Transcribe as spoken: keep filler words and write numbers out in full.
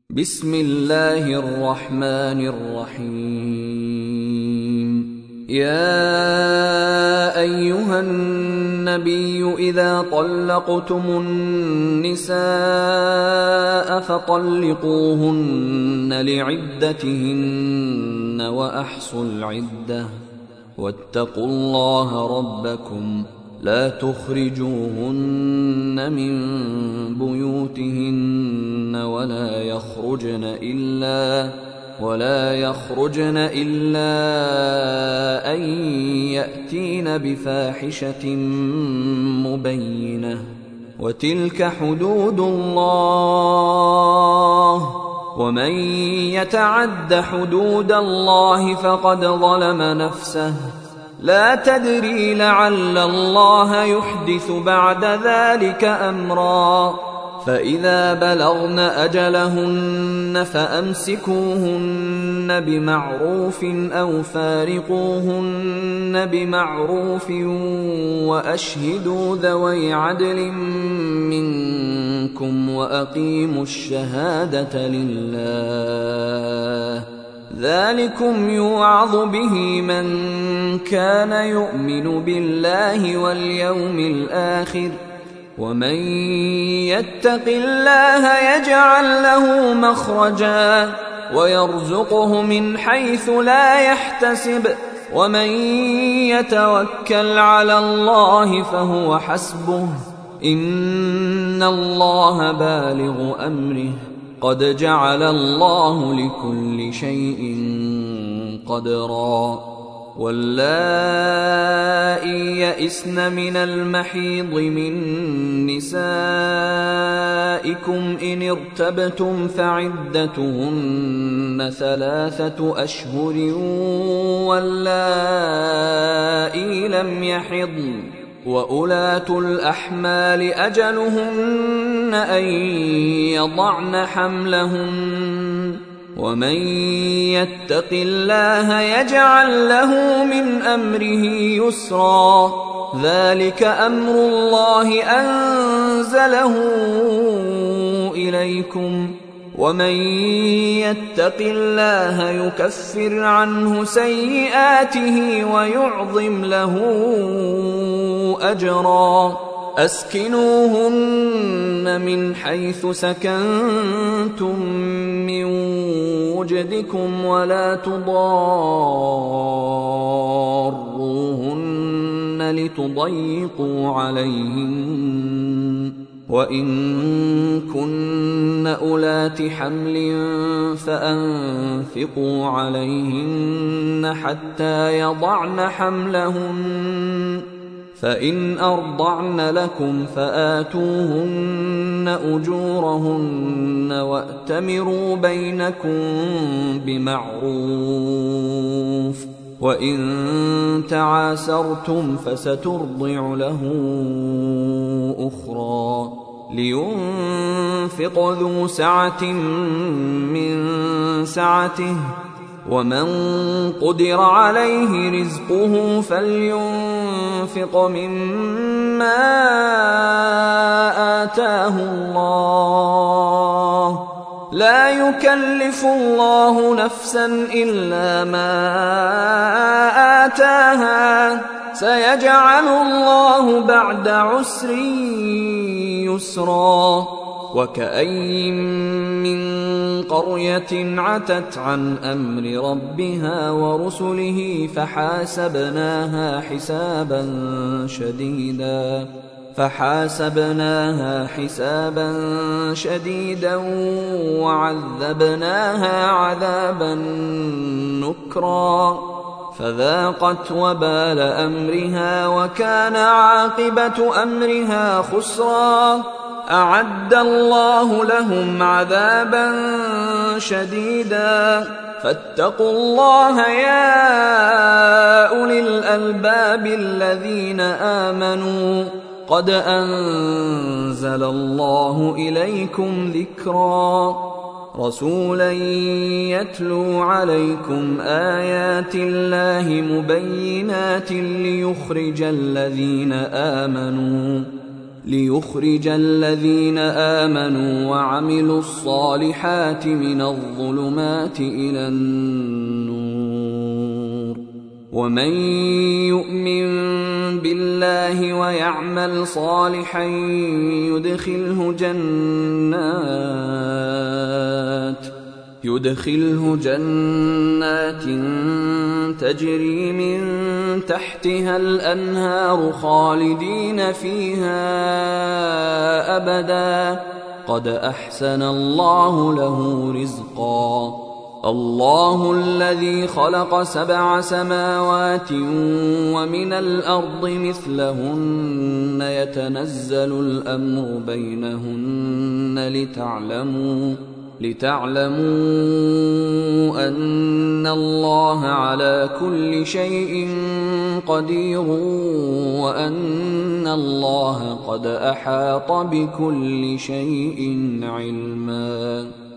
بسم الله الرحمن الرحيم. يا أيها النبي إذا طلقتم النساء فطلقوهن لعدتهن وأحصوا العدة واتقوا الله ربكم لا تخرجوهن من بيوتهن ولا يخرجن إلا ولا يخرجن إلا أن يأتين بفاحشة مبينة وتلك حدود الله ومن يتعد حدود الله فقد ظلم نفسه لا تدري لعل الله يحدث بعد ذلك أمرا. فإذا بلغن أجلهن فأمسكوهن بمعروف أو فارقوهن بمعروف وأشهدوا ذوي عدل منكم وأقيموا الشهادة لله ذلكم يوعظ به من كان يؤمن بالله واليوم الآخر ومن يتق الله يجعل له مخرجا ويرزقه من حيث لا يحتسب ومن يتوكل على الله فهو حسبه إن الله بالغ أمره قد جعل الله لكل شيء قدرا. واللائي يئسن من المحيض من نسائكم إن ارتبتم فعدتهن ثلاثة أشهر واللائي لم يحضن وأولاة الأحمال أجلهن أن يضعن حملهن ومن يتق الله يجعل له من أمره يسرا ذلك أمر الله أنزله إليكم ومن يتق الله يكفر عنه سيئاته ويعظم له أجرا. أسكنوهن من حيث سكنتم من وجدكم ولا تضاروهن لتضيقوا عليهن وإن كن أولات حمل فأنفقوا عليهن حتى يضعن حملهن فإن أرضعن لكم فآتوهن أجورهن وأتمروا بينكم بمعروف وإن تعاسرتم فسترضع له أخرى. لينفق ذو سعة من سعته ومن قدر عليه رزقه فلينفق مما آتاه الله لا يكلف الله نفسا إلا ما آتاها سيجعل الله بعد عسر يسرا. وكأين من قرية عتت عن أمر ربها ورسله فحاسبناها حسابا شديدا فحاسبناها حسابا شديدا وعذبناها عذابا نكرا فذاقت وبال أمرها وكان عاقبة أمرها خسرا. أعد الله لهم عذابا شديدا فاتقوا الله يا أولي الألباب الذين آمنوا قد أنزل الله إليكم ذكرا رسولا يتلو عليكم آيات الله مبينات ليخرج الذين آمنوا ليخرج الذين آمنوا وعملوا الصالحات من الظلمات إلى النور، ومن يؤمن بالله ويعمل صالحا يدخله جنات يدخله جنات تجري من تحتها الأنهار خالدين فيها أبدا، قد أحسن الله له رزقا. الله الذي خلق سبع سماوات ومن الأرض مثلهن يتنزل الأمر بينهن لتعلموا لتعلموا أن الله على كل شيء قدير وأن الله قد أحاط بكل شيء علما.